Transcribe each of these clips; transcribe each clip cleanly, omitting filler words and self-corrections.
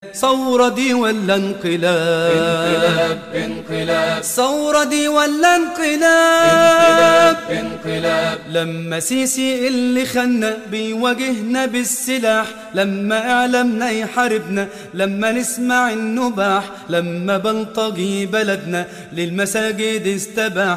ثورة دي ولا انقلاب؟ انقلاب ثورة دي ولا انقلاب؟ انقلاب لما سيسي اللي خلنا بيواجهنا بالسلاح، لما اعلامنا يحاربنا، لما نسمع النباح، لما بلطجي بلدنا للمساجد استباح.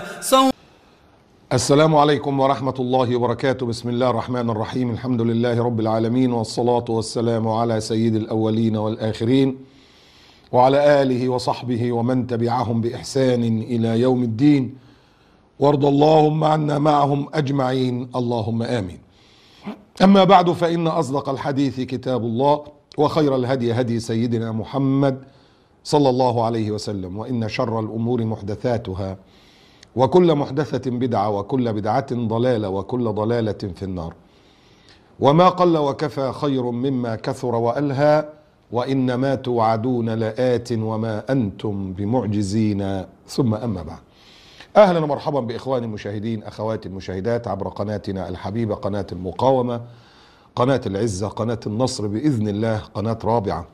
السلام عليكم ورحمة الله وبركاته. بسم الله الرحمن الرحيم. الحمد لله رب العالمين، والصلاة والسلام على سيد الأولين والآخرين وعلى آله وصحبه ومن تبعهم بإحسان إلى يوم الدين، وارض اللهم عنا معهم أجمعين، اللهم آمين. أما بعد، فإن أصدق الحديث كتاب الله، وخير الهدي هدي سيدنا محمد صلى الله عليه وسلم، وإن شر الأمور محدثاتها، وكل محدثة بدعة، وكل بدعة ضلالة، وكل ضلالة في النار. وما قل وكفى خير مما كثر وألهى، وإنما توعدون لآت وما أنتم بمعجزين. ثم أما بعد، أهلا ومرحبا بإخواني المشاهدين، أخواتي المشاهدات عبر قناتنا الحبيبة، قناة المقاومة، قناة العزة، قناة النصر بإذن الله، قناة رابعة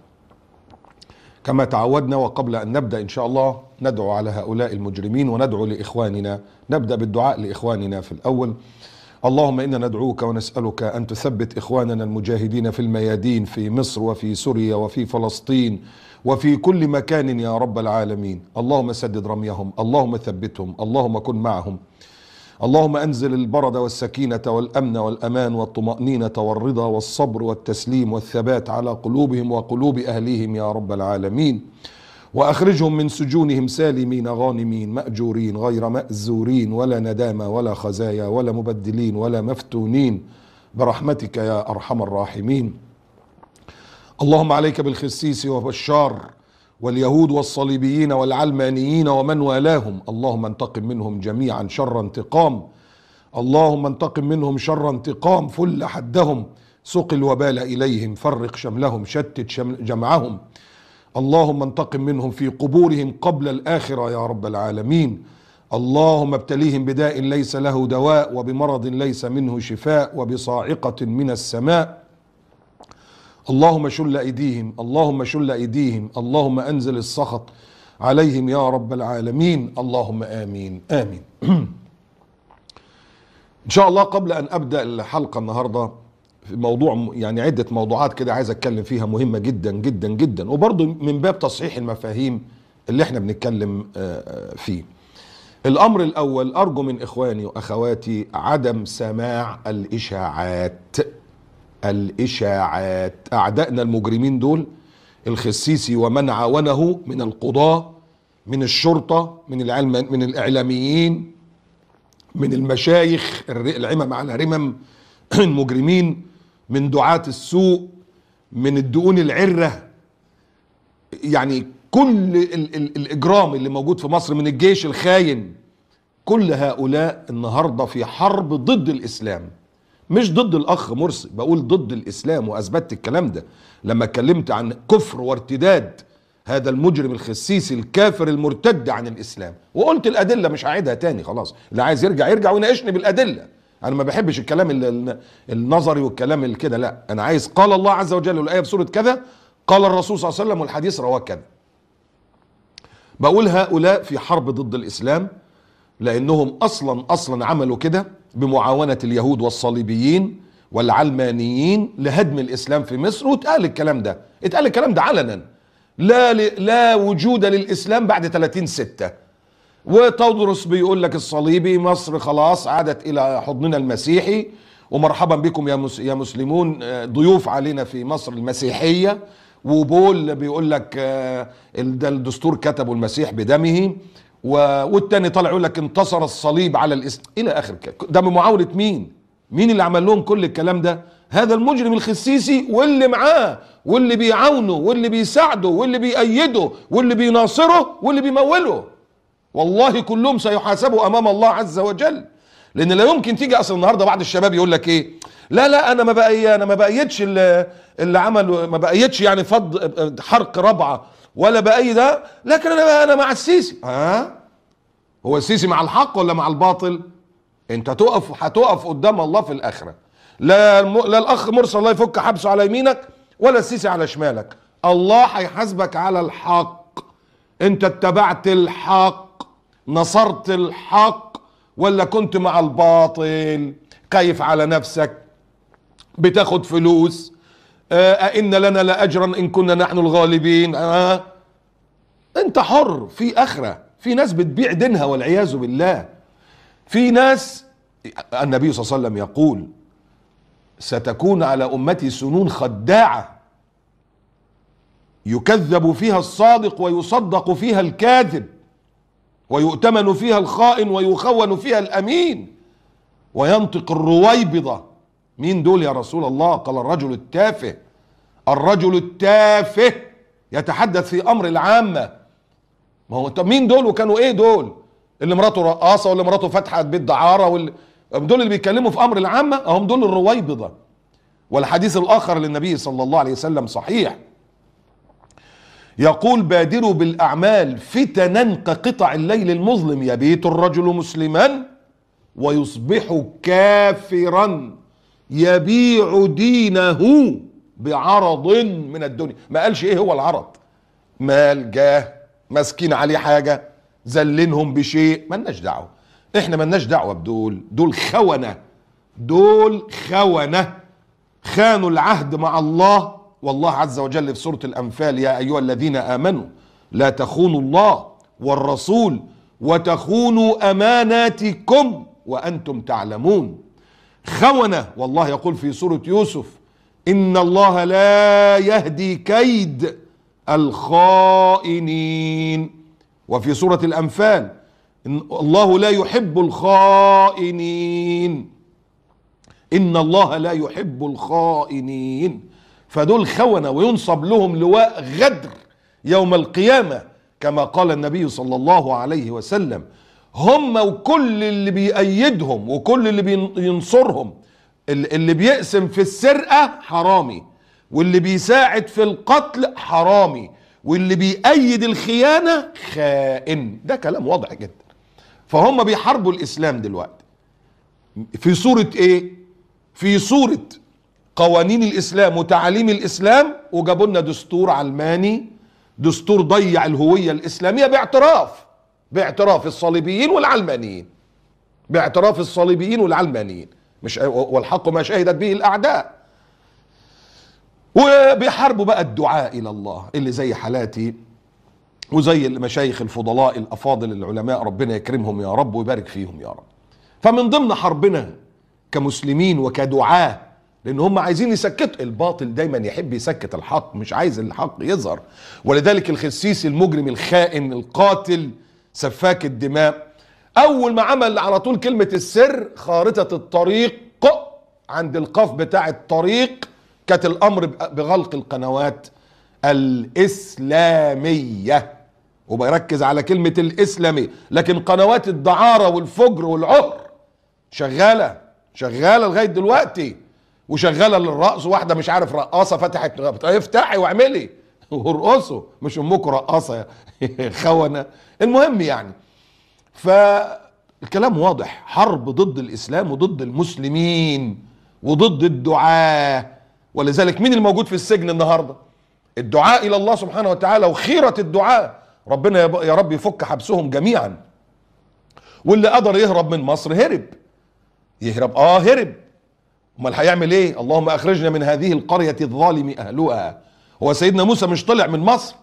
كما تعودنا. وقبل أن نبدأ إن شاء الله ندعو على هؤلاء المجرمين وندعو لإخواننا. نبدأ بالدعاء لإخواننا في الأول. اللهم إنا ندعوك ونسألك أن تثبت إخواننا المجاهدين في الميادين، في مصر وفي سوريا وفي فلسطين وفي كل مكان يا رب العالمين. اللهم سدد رميهم، اللهم ثبتهم، اللهم كن معهم. اللهم أنزل البرد والسكينة والأمن والأمان والطمأنينة والرضا والصبر والتسليم والثبات على قلوبهم وقلوب أهليهم يا رب العالمين. وأخرجهم من سجونهم سالمين غانمين مأجورين غير مأزورين، ولا ندامة ولا خزايا ولا مبدلين ولا مفتونين، برحمتك يا أرحم الراحمين. اللهم عليك بالخسيس وبشار واليهود والصليبيين والعلمانيين ومن والاهم. اللهم انتقم منهم جميعا شر انتقام، اللهم انتقم منهم شر انتقام. فل حدهم، سق الوبال إليهم، فرق شملهم، شتت جمعهم. اللهم انتقم منهم في قبورهم قبل الآخرة يا رب العالمين. اللهم ابتليهم بداء ليس له دواء، وبمرض ليس منه شفاء، وبصاعقة من السماء. اللهم شل أيديهم، اللهم شل أيديهم، اللهم أنزل السخط عليهم يا رب العالمين، اللهم آمين آمين. إن شاء الله قبل أن أبدأ الحلقة النهاردة في موضوع، يعني عدة موضوعات كده عايز أتكلم فيها مهمة جدا جدا جدا، وبرضو من باب تصحيح المفاهيم اللي احنا بنتكلم فيه. الأمر الأول، أرجو من إخواني وأخواتي عدم سماع الإشاعات. الإشاعات، أعدائنا المجرمين دول، الخسيسي ومن عاونه من القضاة، من الشرطة، من الإعلاميين، من المشايخ العمم على رمم، المجرمين، من دعاة السوء، من الدقون العرة، يعني كل الإجرام اللي موجود في مصر، من الجيش الخاين. كل هؤلاء النهاردة في حرب ضد الإسلام، مش ضد الأخ مرسي، بقول ضد الإسلام. وأثبتت الكلام ده لما اتكلمت عن كفر وارتداد هذا المجرم الخسيسي الكافر المرتد عن الإسلام، وقلت الأدلة، مش هعيدها تاني، خلاص. اللي عايز يرجع يرجع ويناقشني بالأدلة. أنا ما بحبش الكلام النظري والكلام الكده، لا، أنا عايز قال الله عز وجل والآية في سورة كذا، قال الرسول صلى الله عليه وسلم والحديث رواه كذا. بقول هؤلاء في حرب ضد الإسلام، لأنهم أصلا عملوا كده بمعاونة اليهود والصليبيين والعلمانيين لهدم الإسلام في مصر. واتقال الكلام ده، اتقال الكلام ده علنا، لا وجود للإسلام بعد 30/6. وتدرس بيقول لك الصليبي، مصر خلاص عادت إلى حضننا المسيحي، ومرحبا بكم يا مسلمون، ضيوف علينا في مصر المسيحية. وبول بيقول لك ده الدستور كتبه المسيح بدمه، والتاني طالع يقول لك انتصر الصليب على الاسلام الى اخر كده. ده بمعاونة مين اللي عمل لهم كل الكلام ده؟ هذا المجرم الخسيسي واللي معاه واللي بيعاونه واللي بيساعده واللي بيأيده واللي بيناصره واللي بيموله. والله كلهم سيحاسبوا امام الله عز وجل. لان لا يمكن تيجي، اصل النهارده بعض الشباب يقول لك ايه، لا انا ما بأيدش اللي عملوا، ما بأيدش يعني فض حرق ربعه، ولا بأيد ده، لكن انا مع السيسي. هو السيسي مع الحق ولا مع الباطل؟ انت هتقف قدام الله في الاخره. لا الاخ مرسي الله يفك حبسه على يمينك، ولا السيسي على شمالك. الله هيحاسبك على الحق. انت اتبعت الحق، نصرت الحق، ولا كنت مع الباطل؟ خايف على نفسك، بتاخد فلوس، أئن لنا لأجرا إن كنا نحن الغالبين. انت حر في آخرة. في ناس بتبيع دينها والعياذ بالله. في ناس، النبي صلى الله عليه وسلم يقول: ستكون على أمتي سنون خداعة يكذب فيها الصادق ويصدق فيها الكاذب، ويؤتمن فيها الخائن ويخون فيها الأمين، وينطق الرويبضة. مين دول يا رسول الله؟ قال: الرجل التافه. الرجل التافه يتحدث في أمر العامة. ما هو مين دول وكانوا ايه دول؟ اللي مراته رقاصة، واللي مراته فاتحة بيت دعارة، دول اللي بيتكلموا في أمر العامة، هم دول الرويبضة. والحديث الآخر للنبي صلى الله عليه وسلم صحيح، يقول: بادروا بالأعمال فتنا كقطع الليل المظلم، يبيت الرجل مسلما ويصبح كافرا يبيع دينه بعرض من الدنيا. ما قالش ايه هو العرض، مال، جاه، ماسكين عليه حاجة، زلنهم بشيء، مالناش دعوة. احنا مالناش دعوة بدول. دول خونة، دول خونة، خانوا العهد مع الله. والله عز وجل في سورة الأنفال: يا أيها الذين آمنوا لا تخونوا الله والرسول وتخونوا أماناتكم وأنتم تعلمون. خونة. والله يقول في سورة يوسف: إن الله لا يهدي كيد الخائنين. وفي سورة الأنفال: إن الله لا يحب الخائنين. إن الله لا يحب الخائنين. فدول خونة، وينصب لهم لواء غدر يوم القيامة، كما قال النبي صلى الله عليه وسلم: هم وكل اللي بيأيدهم وكل اللي بينصرهم. اللي بيقسم في السرقة حرامي، واللي بيساعد في القتل حرامي، واللي بيأيد الخيانة خائن. ده كلام واضح جدا. فهم بيحاربوا الإسلام دلوقتي في صورة ايه؟ في صورة قوانين الإسلام وتعاليم الإسلام، وجابوا لنا دستور علماني، دستور ضيع الهوية الإسلامية باعتراف الصليبيين والعلمانيين، باعتراف الصليبيين والعلمانيين، مش والحق ما شهدت به الأعداء. وبيحاربوا بقى الدعاء إلى الله اللي زي حالاتي وزي المشايخ الفضلاء الأفاضل العلماء، ربنا يكرمهم يا رب ويبارك فيهم يا رب. فمن ضمن حربنا كمسلمين وكدعاة، لأن هم عايزين يسكتوا الباطل، دايما يحب يسكت الحق، مش عايز الحق يظهر. ولذلك الخسيس المجرم الخائن القاتل سفاك الدماء، أول ما عمل على طول كلمة السر، خارطة الطريق عند القاف بتاع الطريق، كانت الأمر بغلق القنوات الإسلامية، وبيركز على كلمة الإسلامية. لكن قنوات الدعارة والفجر والعهر شغالة لغاية دلوقتي، وشغالة للرقص. واحدة مش عارف رقاصة فتحت، افتحي واعملي وارقصوا، مش أمكم رقاصة خونة. المهم يعني، فالكلام واضح، حرب ضد الإسلام وضد المسلمين وضد الدعاة. ولذلك مين الموجود في السجن النهاردة؟ الدعاء إلى الله سبحانه وتعالى وخيرة الدعاء. ربنا يا رب يفك حبسهم جميعا. واللي قدر يهرب من مصر هرب، هرب. امال هيعمل ايه؟ اللهم اخرجنا من هذه القرية الظالم اهلها. هو سيدنا موسى مش طلع من مصر؟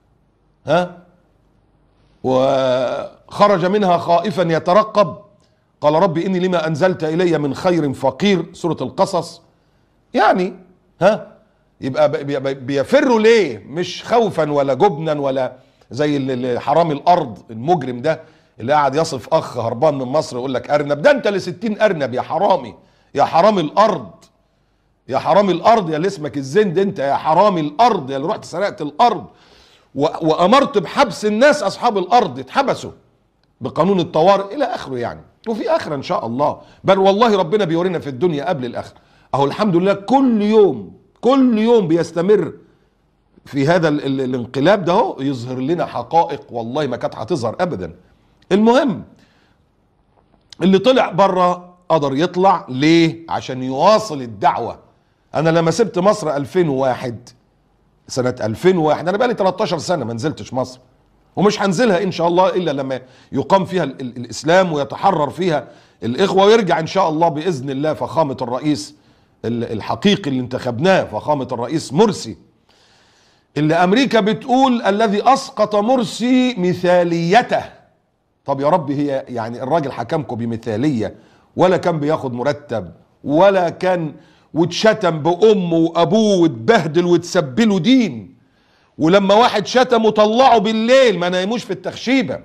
وخرج منها خائفا يترقب، قال رب إني لما أنزلت إلي من خير فقير، سورة القصص. يعني يبقى بيفروا ليه؟ مش خوفا ولا جبنا ولا زي حرامي الأرض المجرم ده اللي قاعد يصف أخ هربان من مصر يقول لك أرنب. ده أنت ل60 أرنب يا حرامي، يا حرامي الأرض، يا حرامي الأرض، يا اللي اسمك الزند أنت، يا حرامي الأرض، يا اللي رحت سرقت الأرض وأمرت بحبس الناس أصحاب الأرض، اتحبسوا بقانون الطوارئ إلى آخره يعني. وفي آخرة إن شاء الله، بل والله ربنا بيورينا في الدنيا قبل الآخرة. أهو الحمد لله كل يوم بيستمر في هذا الانقلاب ده، هو يظهر لنا حقائق والله ما كانت هتظهر أبدا. المهم اللي طلع بره قدر يطلع ليه؟ عشان يواصل الدعوة. أنا لما سبت مصر 2001 سنة 2001. انا بقالي 13 سنة ما نزلتش مصر، ومش هنزلها ان شاء الله الا لما يقام فيها الاسلام ويتحرر فيها الاخوة، ويرجع ان شاء الله باذن الله فخامة الرئيس الحقيقي اللي انتخبناه، فخامة الرئيس مرسي، اللي امريكا بتقول الذي اسقط مرسي مثاليته. طب يا رب، هي يعني الراجل حكمكم بمثالية؟ ولا كان بياخد مرتب، ولا كان، واتشتم بأمه وأبوه واتبهدل واتسبله دين، ولما واحد شتمه طلعه بالليل ما نايموش في التخشيبة،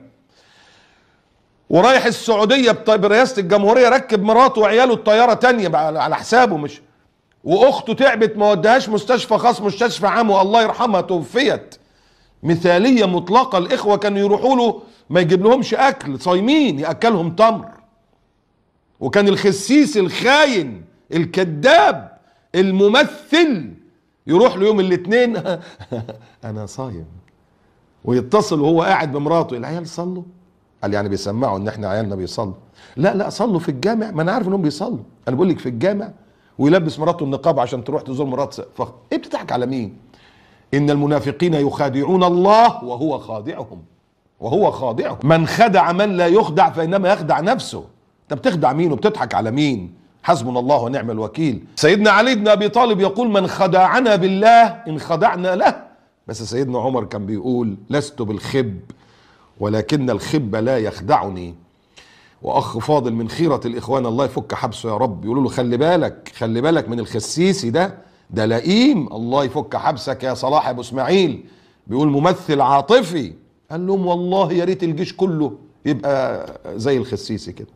ورايح السعودية برئاسة الجمهورية ركب مراته وعياله الطيارة تانية على حسابه، مش واخته تعبت ما ودهاش مستشفى خاص، مستشفى عام، والله يرحمها توفيت. مثالية مطلقة. الاخوة كانوا يروحوا له ما يجيب لهمش اكل، صايمين ياكلهم تمر. وكان الخسيس الخاين الكذاب الممثل يروح له يوم الاثنين انا صايم، ويتصل وهو قاعد بمراته، العيال صلوا؟ قال يعني بيسمعوا ان احنا عيالنا بيصلوا؟ لا صلوا في الجامع، ما انا عارف انهم بيصلوا، انا بقول لك في الجامع. ويلبس مراته النقاب عشان تروح تزور مرات ايه بتضحك على مين؟ ان المنافقين يخادعون الله وهو خادعهم، وهو خادعهم. من خدع من لا يخدع فانما يخدع نفسه. انت بتخدع مين وبتضحك على مين؟ حسبنا الله ونعم الوكيل. سيدنا علي بن ابي طالب يقول من خدعنا بالله ان خدعنا له. بس سيدنا عمر كان بيقول لست بالخب ولكن الخب لا يخدعني. واخ فاضل من خيرة الاخوان الله يفك حبسه يا رب، يقولوا له خلي بالك، خلي بالك من الخسيسي ده لئيم، الله يفك حبسك يا صلاح ابو اسماعيل. بيقول ممثل عاطفي. قال لهم والله يا ريت الجيش كله يبقى زي الخسيسي كده.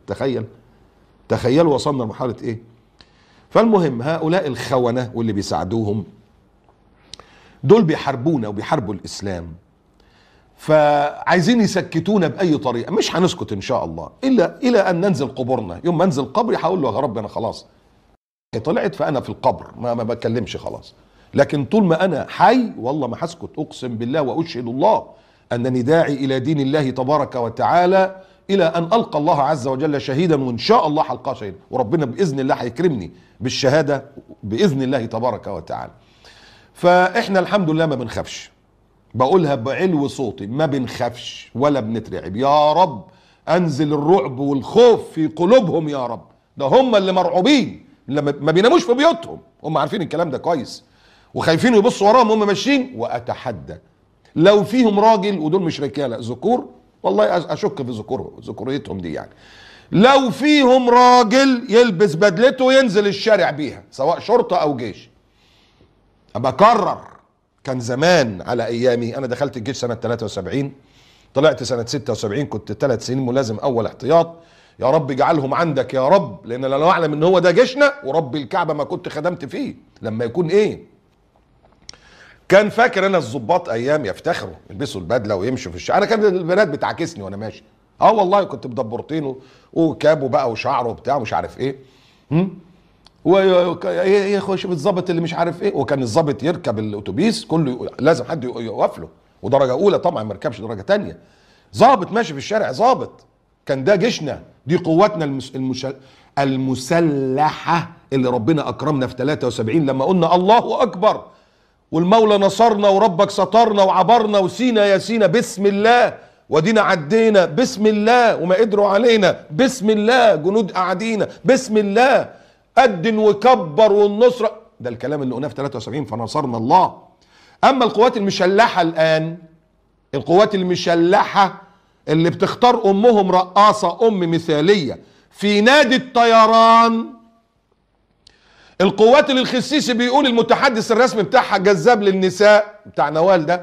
تخيلوا وصلنا لمرحلة ايه. فالمهم هؤلاء الخونة واللي بيساعدوهم دول بيحاربونا وبيحاربوا الاسلام، فعايزين يسكتونا باي طريقه. مش هنسكت ان شاء الله الا الى ان ننزل قبورنا. يوم ما انزل قبري هقول له يا رب انا خلاص طلعت، فانا في القبر ما بتكلمش خلاص. لكن طول ما انا حي والله ما هسكت، اقسم بالله واشهد الله انني داعي الى دين الله تبارك وتعالى الى ان القى الله عز وجل شهيدا، وان شاء الله هلقاه شهيدا، وربنا باذن الله هيكرمني بالشهاده باذن الله تبارك وتعالى. فاحنا الحمد لله ما بنخافش، بقولها بعلو صوتي، ما بنخافش ولا بنترعب. يا رب انزل الرعب والخوف في قلوبهم يا رب. ده هم اللي مرعوبين، لما ما بيناموش في بيوتهم، هم عارفين الكلام ده كويس وخايفين يبصوا وراهم هم ماشيين. واتحدى لو فيهم راجل، ودول مش رجاله ذكور، والله اشك في ذكوريتهم دي يعني، لو فيهم راجل يلبس بدلته وينزل الشارع بيها سواء شرطه او جيش. ابقى اكرر، كان زمان على ايامي، انا دخلت الجيش سنه 73، طلعت سنه 76، كنت 3 سنين ملازم اول احتياط. يا رب اجعلهم عندك يا رب، لان انا اعلم ان هو ده جيشنا، ورب الكعبه ما كنت خدمت فيه لما يكون ايه. كان فاكر انا الضباط ايام يفتخروا يلبسوا البدله ويمشوا في الشارع، انا كان البنات بتعاكسني وانا ماشي. والله كنت بدبرتين وكابه بقى وشعره وبتاع مش عارف ايه. ويخش بالظابط اللي مش عارف ايه، وكان الظابط يركب الاتوبيس كله لازم حد يوقف له، ودرجه اولى طبعا ما يركبش درجه ثانيه. ظابط ماشي في الشارع ظابط. كان ده جيشنا، دي قواتنا المسلحه اللي ربنا اكرمنا في 73 لما قلنا الله اكبر والمولى نصرنا وربك سترنا وعبرنا وسينا يا سينا بسم الله، ودينا عدينا بسم الله، وما قدروا علينا بسم الله، جنود قاعدين بسم الله، أدن وكبر والنصرة. ده الكلام اللي قلناه في 73 فنصرنا الله. أما القوات المشلحة الآن، القوات المشلحة اللي بتختار أمهم رقاصة أم مثالية في نادي الطيران، القوات اللي الخسيسي بيقول المتحدث الرسمي بتاعها جذاب للنساء بتاع نوال ده،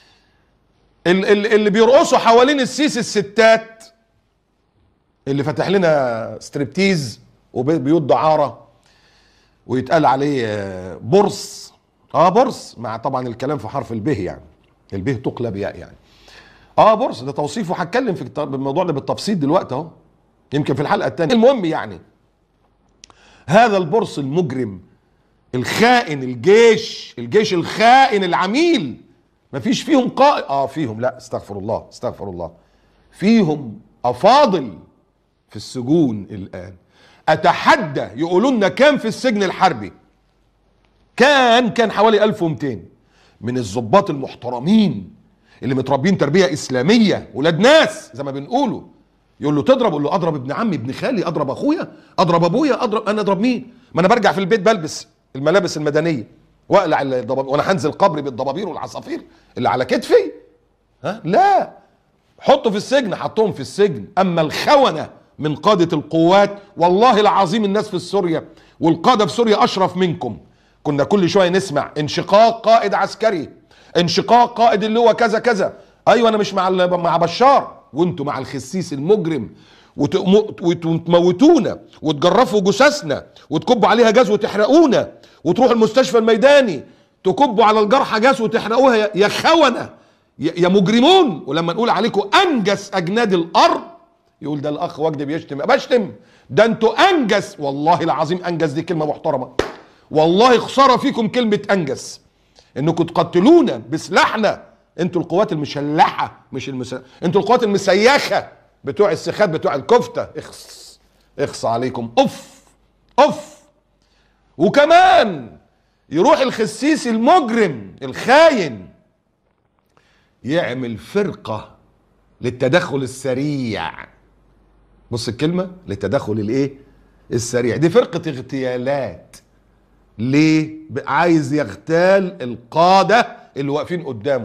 اللي بيرقصوا حوالين السيسي الستات، اللي فتح لنا ستريبتيز وبيوت دعارة ويتقال عليه بورس. بورس، مع طبعا الكلام في حرف البه، يعني البه تقلب ياء يعني. بورس ده توصيفه، هتكلم في الموضوع ده بالتفصيل دلوقتي اهو، يمكن في الحلقة الثانية. المهم يعني هذا البورس المجرم الخائن، الجيش الخائن العميل، مفيش فيهم قائد. فيهم، لا استغفر الله، فيهم افاضل في السجون الان. اتحدى يقولوا لنا كام في السجن الحربي؟ كان حوالي 1200. من الضباط المحترمين اللي متربين تربيه اسلاميه، ولاد ناس زي ما بنقولوا. يقول له تضرب؟ يقول له اضرب ابن عمي، ابن خالي، اضرب اخويا، اضرب ابويا، انا اضرب مين؟ ما انا برجع في البيت بلبس الملابس المدنيه واقلع الضبابير وانا هنزل قبري بالضبابير والعصافير اللي على كتفي؟ ها لا، حطوا في السجن، حطوهم في السجن. اما الخونه من قاده القوات، والله العظيم الناس في سوريا والقاده في سوريا اشرف منكم. كنا كل شويه نسمع انشقاق قائد عسكري، انشقاق قائد اللي هو كذا كذا. ايوه انا مش مع بشار، وانتوا مع الخسيس المجرم، وتموتونا وتجرفوا جثثنا وتكبوا عليها جاز وتحرقونا، وتروحوا المستشفى الميداني تكبوا على الجرحى جاز وتحرقوها. يا خونه يا مجرمون. ولما نقول عليكم انجس اجناد الارض، يقول ده الاخ وجدي بيشتم. بشتم؟ ده انتوا انجس، والله العظيم انجس دي كلمه محترمه. والله خساره فيكم كلمه انجس، انكم تقتلونا بسلاحنا. انتوا القوات المشلحه مش انتوا القوات المسيخه بتوع السخات بتوع الكفته. اخص عليكم. اوف. وكمان يروح الخسيس المجرم الخاين يعمل فرقه للتدخل السريع. بص الكلمه، للتدخل الايه السريع. دي فرقه اغتيالات. ليه؟ عايز يغتال القاده اللي واقفين قدامه،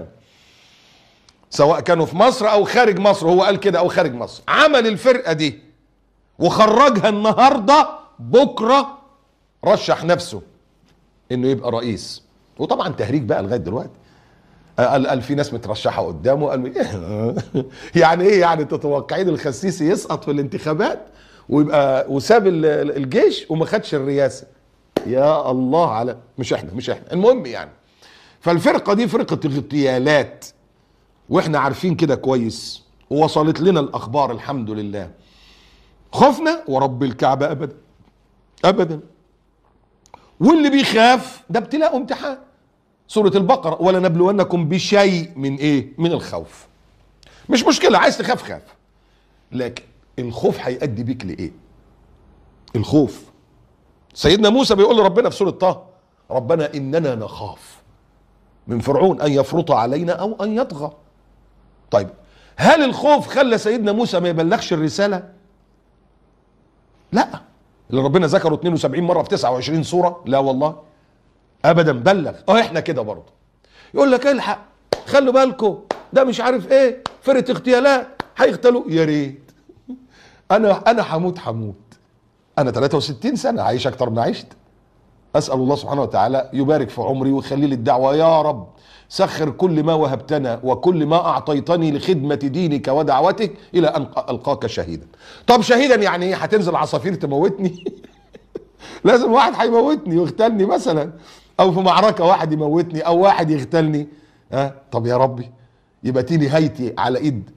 سواء كانوا في مصر او خارج مصر. هو قال كده، او خارج مصر. عمل الفرقه دي وخرجها النهارده، بكره رشح نفسه انه يبقى رئيس. وطبعا تهريج بقى لغايه دلوقتي. قال في ناس مترشحه قدامه. قال يعني ايه؟ يعني تتوقعين الخسيسي يسقط في الانتخابات ويبقى وساب الجيش وما خدش الرئاسه؟ يا الله على مش احنا المهم يعني. فالفرقه دي فرقه اغتيالات، واحنا عارفين كده كويس، ووصلت لنا الاخبار الحمد لله. خفنا ورب الكعبه ابدا. واللي بيخاف ده ابتلاء وامتحان. سوره البقره، ولنبلونكم بشيء من ايه؟ من الخوف. مش مشكله، عايز تخاف خاف، لكن الخوف هيؤدي بيك لايه؟ الخوف. سيدنا موسى بيقول لربنا في سوره طه: ربنا اننا نخاف من فرعون ان يفرط علينا او ان يطغى. طيب هل الخوف خلى سيدنا موسى ما يبلغش الرساله؟ لا، اللي ربنا ذكره 72 مره في 29 سوره، لا والله ابدا، بلغ. احنا كده برضه. يقول لك الحق، خلوا بالكم، ده مش عارف ايه، فرقه اغتيالات هيغتالوا. يا ريت انا هموت. انا 63 سنه، عايش اكتر ما عشت. اسال الله سبحانه وتعالى يبارك في عمري ويخلي لي الدعوه. يا رب سخر كل ما وهبتنا وكل ما اعطيتني لخدمه دينك ودعوتك الى ان القاك شهيدا. طب شهيدا يعني ايه؟ هتنزل عصافير تموتني؟ لازم واحد هيموتني ويغتالني مثلا، او في معركه واحد يموتني او واحد يغتالني. طب يا ربي يبقى تيجي نهايتي على ايد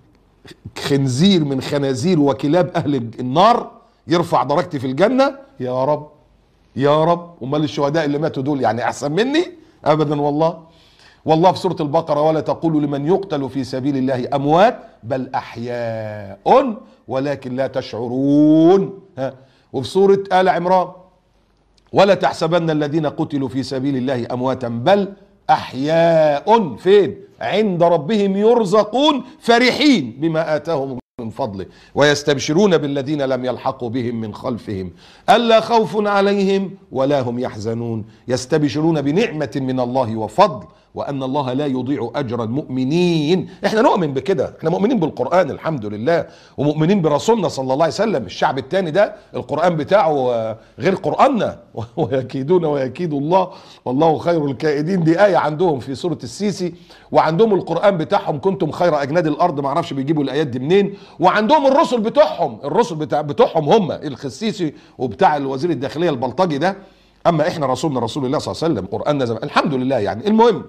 خنزير من خنازير وكلاب اهل النار يرفع درجتي في الجنه؟ يا رب يا رب. امال الشهداء اللي ماتوا دول يعني احسن مني؟ ابدا والله في سوره البقره: ولا تقولوا لمن يقتل في سبيل الله اموات بل احياء ولكن لا تشعرون. وفي سوره ال عمران: ولا تحسبن الذين قتلوا في سبيل الله امواتا بل احياء فين؟ عند ربهم يرزقون فرحين بما اتاهم من فضله ويستبشرون بالذين لم يلحقوا بهم من خلفهم ألا خوف عليهم ولا هم يحزنون يستبشرون بنعمة من الله وفضل وأن الله لا يضيع أجر المؤمنين. احنا نؤمن بكده، احنا مؤمنين بالقرآن الحمد لله، ومؤمنين برسولنا صلى الله عليه وسلم. الشعب التاني ده القرآن بتاعه غير قرآننا. ويكيدون ويكيد الله والله خير الكائدين، دي آية عندهم في سورة السيسي. وعندهم القرآن بتاعهم كنتم خير أجناد الأرض، معرفش بيجيبوا الآيات دي منين. وعندهم الرسل بتوعهم هم الخسيسي وبتاع الوزير الداخلية البلطجي ده. أما احنا رسولنا رسول الله صلى الله عليه وسلم، قرآننا زمان الحمد لله. يعني المهم،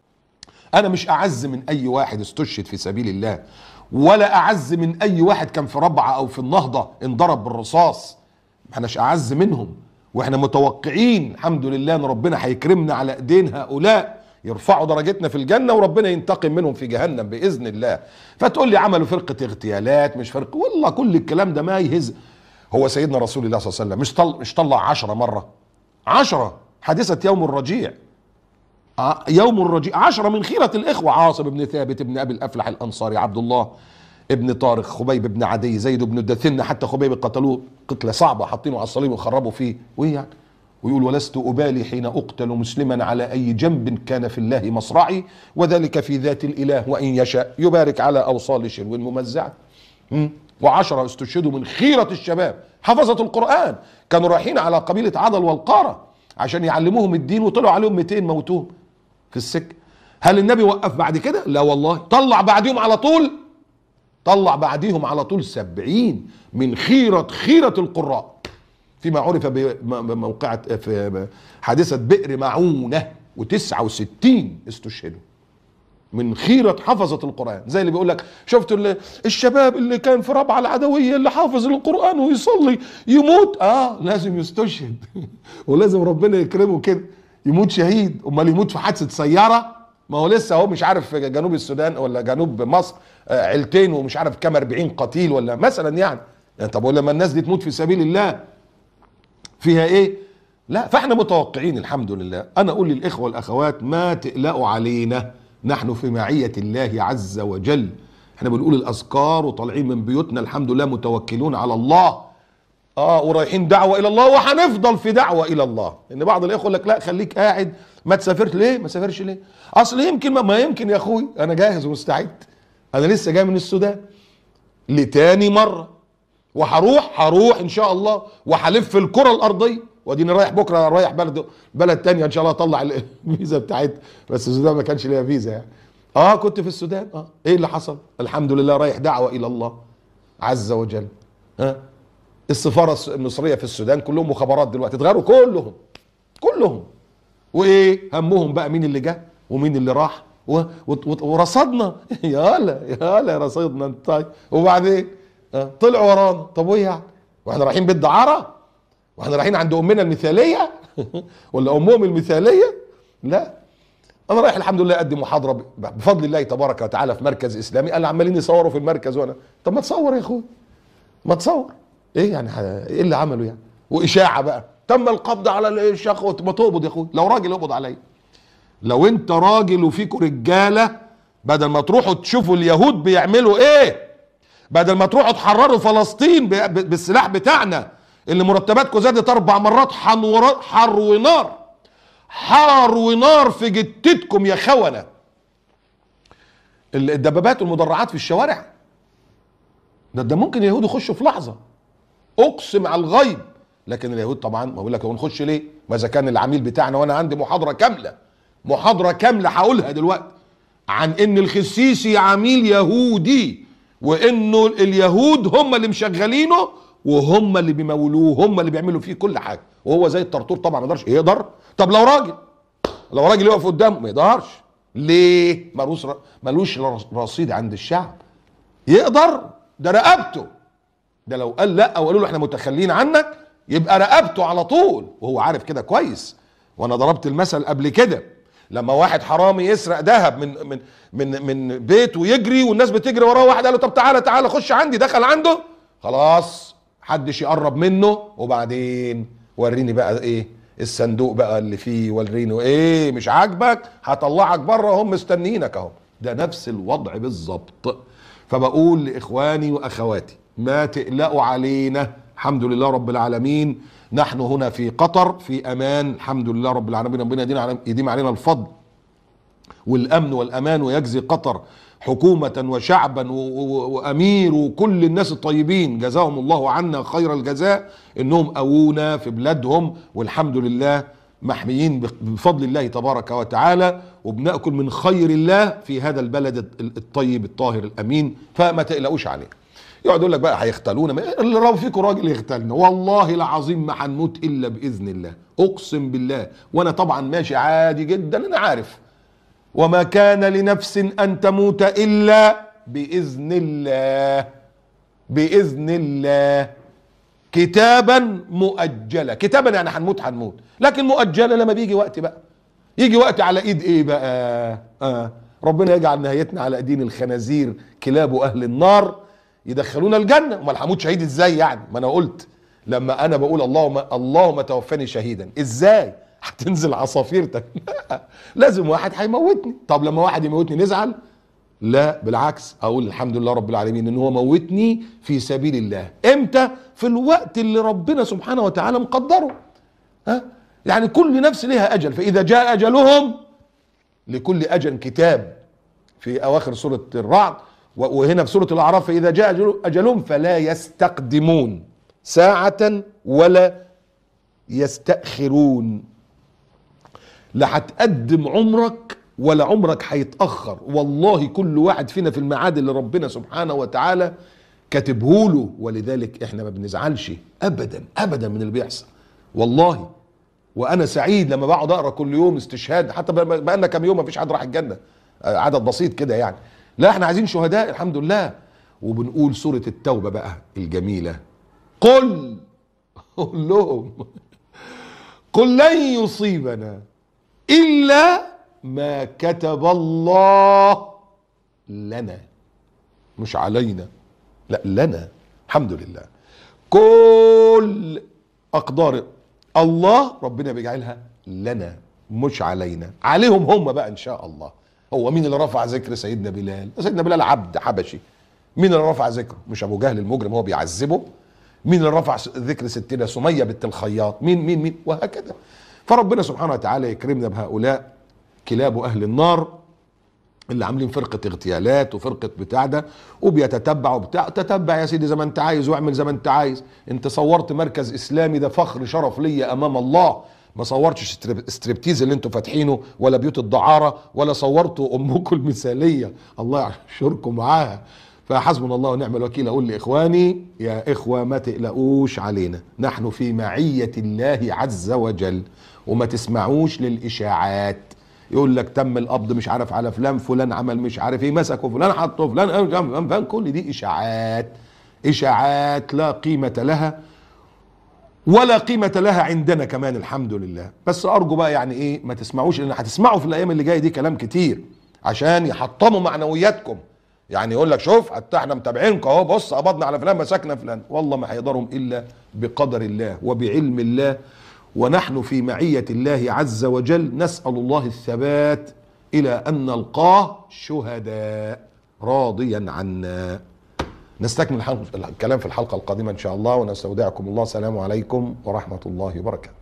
انا مش اعز من اي واحد استشهد في سبيل الله، ولا اعز من اي واحد كان في ربعه او في النهضه انضرب بالرصاص. ما احناش اعز منهم، واحنا متوقعين الحمد لله ان ربنا هيكرمنا على ايدين هؤلاء، يرفعوا درجتنا في الجنه وربنا ينتقم منهم في جهنم باذن الله. فتقول لي عملوا فرقه اغتيالات مش فرقه، والله كل الكلام ده ما يهز. هو سيدنا رسول الله صلى الله عليه وسلم مش طلع 10 مره؟ 10 حادثه يوم الرجيع، يوم الرجيء. 10 من خيرة الإخوة: عاصم بن ثابت بن أبي الأفلح الأنصاري، عبد الله ابن طارق، خبيب بن عدي، زيد بن الدثن. حتى خبيب قتلوه قتلة صعبة، حاطينه على الصليب وخربوا فيه. وإيه يعني؟ ويقول: ولست أبالي حين أقتل مسلما على أي جنب كان في الله مصرعي، وذلك في ذات الإله وإن يشاء يبارك على أوصال شلو ممزعة. و10 استشهدوا من خيرة الشباب حفظة القرآن، كانوا رايحين على قبيلة عضل والقارة عشان يعلموهم الدين، وطلعوا عليهم 200 موتوهم في السكة. هل النبي وقف بعد كده؟ لا والله، طلع بعديهم على طول 70 من خيرة القراء، فيما عرف بموقعة في حادثة بئر معونة، و69 استشهدوا من خيرة حفظة القرآن. زي اللي بيقول لك: شفت الشباب اللي كان في رابعة العدوية اللي حافظ القرآن ويصلي يموت؟ لازم يستشهد ولازم ربنا يكرمه كده، يموت شهيد. امال يموت في حادثة سيارة؟ ما هو لسه هو مش عارف في جنوب السودان ولا جنوب مصر عيلتين ومش عارف كام 40 قتيل ولا مثلا يعني طب ولما الناس دي تموت في سبيل الله فيها ايه؟ لا، فاحنا متوقعين الحمد لله. انا اقول للاخوه والاخوات: ما تقلقوا علينا، نحن في معية الله عز وجل. احنا بنقول الاذكار وطالعين من بيوتنا الحمد لله متوكلون على الله، ورايحين دعوة الى الله، وهنفضل في دعوة الى الله. ان بعض الاخوه يقول لك: لا خليك قاعد ما تسافرش. ليه ما تسافرش؟ ليه؟ اصل يمكن ما يمكن يا اخوي، انا جاهز ومستعد. انا لسه جاي من السودان لتاني مرة، وهروح ان شاء الله، وهلف الكرة الارضية، واديني رايح بكره، رايح بلد تانية ان شاء الله اطلع الفيزا بتاعتها. بس السودان ما كانش ليها فيزا يعني. كنت في السودان. ايه اللي حصل؟ الحمد لله رايح دعوة الى الله عز وجل. السفارة المصرية في السودان كلهم مخابرات دلوقتي، اتغيروا كلهم. وايه همهم بقى؟ مين اللي جه ومين اللي راح ورصدنا يا رصدنا. طيب وبعدين طلعوا ورانا. طب وايه يعني؟ واحنا رايحين بيت دعارة؟ واحنا رايحين عند امنا المثالية ولا امهم المثالية؟ لا، انا رايح الحمد لله اقدم محاضرة بفضل الله تبارك وتعالى في مركز اسلامي. قال عمالين يصوروا في المركز، وانا طب ما تصور يا اخوي، ما تصور. ايه يعني؟ ايه اللي عمله يعني؟ واشاعة بقى: تم القبض على الشيخ. ما تقبض يا اخوي، لو راجل اقبض عليا. لو انت راجل وفيكوا رجالة، بدل ما تروحوا تشوفوا اليهود بيعملوا ايه، بدل ما تروحوا تحرروا فلسطين بالسلاح بتاعنا اللي مرتباتكم زادت 4 مرات، حار ونار في جتتكم يا خونة. الدبابات والمدرعات في الشوارع ده ممكن اليهود يخشوا في لحظة، اقسم على الغيب. لكن اليهود طبعا ما بقول لك هو نخش ليه؟ ما اذا كان العميل بتاعنا، وانا عندي محاضرة كاملة هقولها دلوقتي عن ان الخسيسي عميل يهودي، وانه اليهود هم اللي مشغلينه وهم اللي بيمولوه، هم اللي بيعملوا فيه كل حاجة، وهو زي الطرطور طبعا ما يقدرش. يقدر؟ طب لو راجل يقف قدامه ما يقدرش. ليه؟ ملوش رصيد عند الشعب. يقدر؟ ده رقبته. ده لو قال لا او قالوا له احنا متخلين عنك يبقى رقبته على طول، وهو عارف كده كويس. وانا ضربت المثل قبل كده، لما واحد حرامي يسرق ذهب من بيت ويجري والناس بتجري وراه، واحد قال له طب تعالى خش عندي، دخل عنده، خلاص محدش يقرب منه، وبعدين وريني بقى ايه الصندوق بقى اللي فيه، وريني ايه مش عاجبك هطلعك بره، هم مستنيينك اهو. ده نفس الوضع بالظبط. فبقول لاخواني واخواتي: ما تقلقوا علينا، الحمد لله رب العالمين. نحن هنا في قطر في امان الحمد لله رب العالمين. ربنا يديم علينا الفضل والامن والامان، ويجزي قطر حكومة وشعبا وامير وكل الناس الطيبين جزاهم الله عنا خير الجزاء، انهم قوونا في بلادهم، والحمد لله محميين بفضل الله تبارك وتعالى، وبنأكل من خير الله في هذا البلد الطيب الطاهر الامين. فما تقلقوش عليه. يقعد يقول لك بقى هيختلونا، اللي راو فيكم راجل يختلنا، والله العظيم ما هنموت الا باذن الله، اقسم بالله. وانا طبعا ماشي عادي جدا، انا عارف وما كان لنفس ان تموت الا باذن الله، باذن الله، كتابا مؤجلا. كتابا يعني هنموت، لكن مؤجلا لما بيجي وقت بقى، يجي وقت على ايد ايه بقى؟ ربنا يجعل نهايتنا على ايدين الخنازير كلاب اهل النار يدخلونا الجنه. امال هموت شهيد ازاي يعني؟ ما انا قلت لما انا بقول اللهم توفني شهيدا، ازاي هتنزل عصافير لا، لازم واحد هيموتني. طب لما واحد يموتني نزعل؟ لا بالعكس، اقول الحمد لله رب العالمين ان هو موتني في سبيل الله. امتى؟ في الوقت اللي ربنا سبحانه وتعالى مقدره. يعني كل نفس لها اجل، فاذا جاء اجلهم، لكل اجل كتاب في اواخر سورة الرعد، وهنا في سورة الاعراف فاذا جاء اجلهم فلا يستقدمون ساعة ولا يستأخرون. لا هتقدم عمرك ولا عمرك هيتأخر. والله كل واحد فينا في الميعاد اللي ربنا سبحانه وتعالى كاتبهوله، ولذلك احنا ما بنزعلش ابدا ابدا من اللي بيحصل والله. وانا سعيد لما بقعد اقرا كل يوم استشهاد، حتى بقالنا كام يوم ما فيش حد راح الجنه، عدد بسيط كده يعني. لا احنا عايزين شهداء الحمد لله. وبنقول سورة التوبة بقى الجميلة، قل لهم قل لن يصيبنا إلا ما كتب الله لنا، مش علينا، لا لنا، الحمد لله. كل أقدار الله ربنا بيجعلها لنا مش علينا، عليهم هم بقى إن شاء الله. هو مين اللي رفع ذكر سيدنا بلال؟ سيدنا بلال عبد حبشي، مين اللي رفع ذكره؟ مش أبو جهل المجرم هو بيعذبه؟ مين اللي رفع ذكر ستنا سمية بنت الخياط؟ مين وهكذا. فربنا سبحانه وتعالى يكرمنا بهؤلاء كلاب أهل النار اللي عاملين فرقة اغتيالات وفرقة بتاع ده، وبيتتبع وبتاع. تتبع يا سيدي زي ما انت عايز واعمل زي ما انت عايز. انت صورت مركز اسلامي، ده فخر شرف ليا امام الله. ما صورتش استريبتيز اللي انتوا فاتحينه، ولا بيوت الدعارة، ولا صورتوا امكم المثالية الله يحشركم معاها. فحسبنا الله ونعم الوكيل. اقول لاخواني يا اخوة ما تقلقوش علينا، نحن في معية الله عز وجل. وما تسمعوش للاشاعات، يقول لك تم القبض مش عارف على فلان، فلان عمل مش عارف ايه، مسكوا فلان، حطوا فلان، كل دي اشاعات لا قيمة لها ولا قيمة لها عندنا كمان الحمد لله. بس ارجو بقى يعني ايه ما تسمعوش، لان هتسمعوا في الايام اللي جايه دي كلام كتير عشان يحطموا معنوياتكم. يعني يقول لك شوف حتى احنا متابعينكم اهو، بص قبضنا على فلان، مسكنا فلان. والله ما هيقدرهم الا بقدر الله وبعلم الله. ونحن في معية الله عز وجل، نسأل الله الثبات إلى أن نلقاه شهداء راضيا عنا. نستكمل الكلام في الحلقة القادمة إن شاء الله، ونستودعكم الله. السلام عليكم ورحمة الله وبركاته.